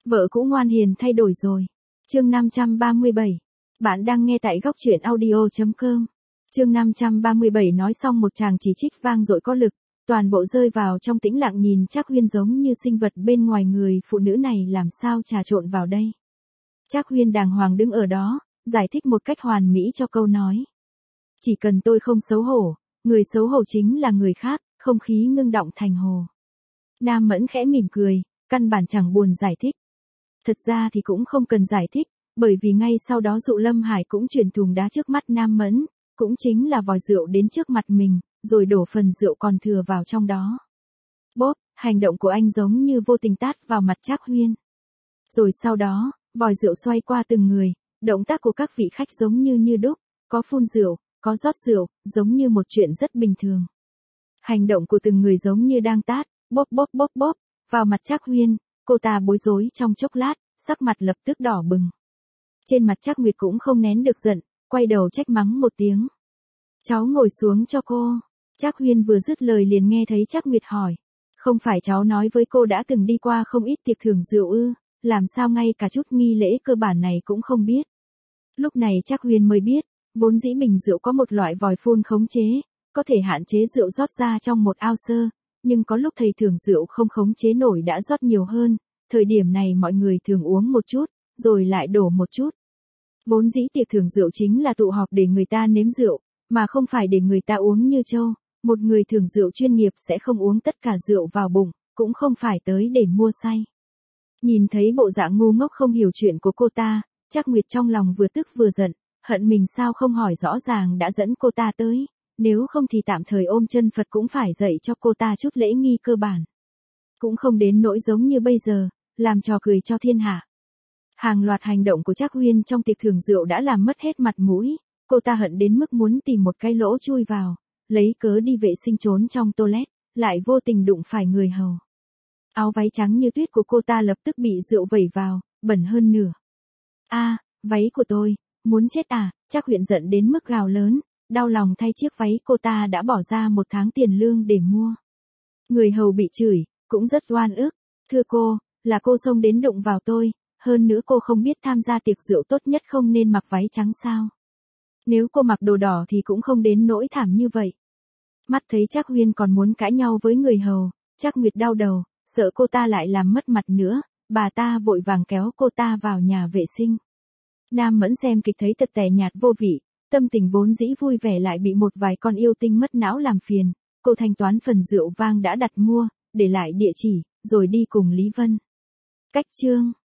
Vợ cũ ngoan hiền thay đổi rồi. Chương 537. Bạn đang nghe tại góc truyện audio.com. Chương 537 nói xong một tràng chỉ trích vang dội có lực, toàn bộ rơi vào trong tĩnh lặng nhìn Trác Huyên giống như sinh vật bên ngoài người phụ nữ này làm sao trà trộn vào đây. Trác Huyên đàng hoàng đứng ở đó, giải thích một cách hoàn mỹ cho câu nói. Chỉ cần tôi không xấu hổ, người xấu hổ chính là người khác, không khí ngưng đọng thành hồ. Nam Mẫn khẽ mỉm cười, căn bản chẳng buồn giải thích. Thật ra thì cũng không cần giải thích, bởi vì ngay sau đó Dụ Lâm Hải cũng chuyển thùng đá trước mắt Nam Mẫn, cũng chính là vòi rượu đến trước mặt mình, rồi đổ phần rượu còn thừa vào trong đó. Bốp, hành động của anh giống như vô tình tát vào mặt Trác Huyên. Rồi sau đó, vòi rượu xoay qua từng người, động tác của các vị khách giống như đúc, có phun rượu, có rót rượu, giống như một chuyện rất bình thường. Hành động của từng người giống như đang tát, bốp bốp bốp bốp, vào mặt Trác Huyên, cô ta bối rối trong chốc lát, sắc mặt lập tức đỏ bừng. Trên mặt Trác Nguyệt cũng không nén được giận, quay đầu trách mắng một tiếng. Cháu ngồi xuống cho cô. Trác Huyên vừa dứt lời liền nghe thấy Trác Nguyệt hỏi. Không phải cháu nói với cô đã từng đi qua không ít tiệc thưởng rượu ư, làm sao ngay cả chút nghi lễ cơ bản này cũng không biết. Lúc này Trác Huyên mới biết, vốn dĩ bình rượu có một loại vòi phun khống chế, có thể hạn chế rượu rót ra trong một ao sơ, nhưng có lúc thầy thưởng rượu không khống chế nổi đã rót nhiều hơn, thời điểm này mọi người thường uống một chút, rồi lại đổ một chút. Vốn dĩ tiệc thưởng rượu chính là tụ họp để người ta nếm rượu, mà không phải để người ta uống như trâu. Một người thưởng rượu chuyên nghiệp sẽ không uống tất cả rượu vào bụng, cũng không phải tới để mua say. Nhìn thấy bộ dạng ngu ngốc không hiểu chuyện của cô ta, Trác Nguyệt trong lòng vừa tức vừa giận, hận mình sao không hỏi rõ ràng đã dẫn cô ta tới, nếu không thì tạm thời ôm chân Phật cũng phải dạy cho cô ta chút lễ nghi cơ bản. Cũng không đến nỗi giống như bây giờ, làm trò cười cho thiên hạ. Hàng loạt hành động của Trác Huyên trong tiệc thưởng rượu đã làm mất hết mặt mũi, cô ta hận đến mức muốn tìm một cái lỗ chui vào, lấy cớ đi vệ sinh trốn trong toilet, lại vô tình đụng phải người hầu. Áo váy trắng như tuyết của cô ta lập tức bị rượu vẩy vào, bẩn hơn nửa. A, váy của tôi, muốn chết à? Trác Huyên giận đến mức gào lớn, đau lòng thay chiếc váy cô ta đã bỏ ra 1 tháng tiền lương để mua. Người hầu bị chửi, cũng rất oan ức. Thưa cô, là cô xông đến đụng vào tôi, hơn nữa cô không biết tham gia tiệc rượu tốt nhất không nên mặc váy trắng sao? Nếu cô mặc đồ đỏ thì cũng không đến nỗi thảm như vậy. Mắt thấy Trác Huyên còn muốn cãi nhau với người hầu, Trác Nguyệt đau đầu, sợ cô ta lại làm mất mặt nữa, bà ta vội vàng kéo cô ta vào nhà vệ sinh. Nam Mẫn xem kịch thấy tật tẻ nhạt vô vị, tâm tình vốn dĩ vui vẻ lại bị một vài con yêu tinh mất não làm phiền, cô thanh toán phần rượu vang đã đặt mua, để lại địa chỉ, rồi đi cùng Lý Vân. Cách chương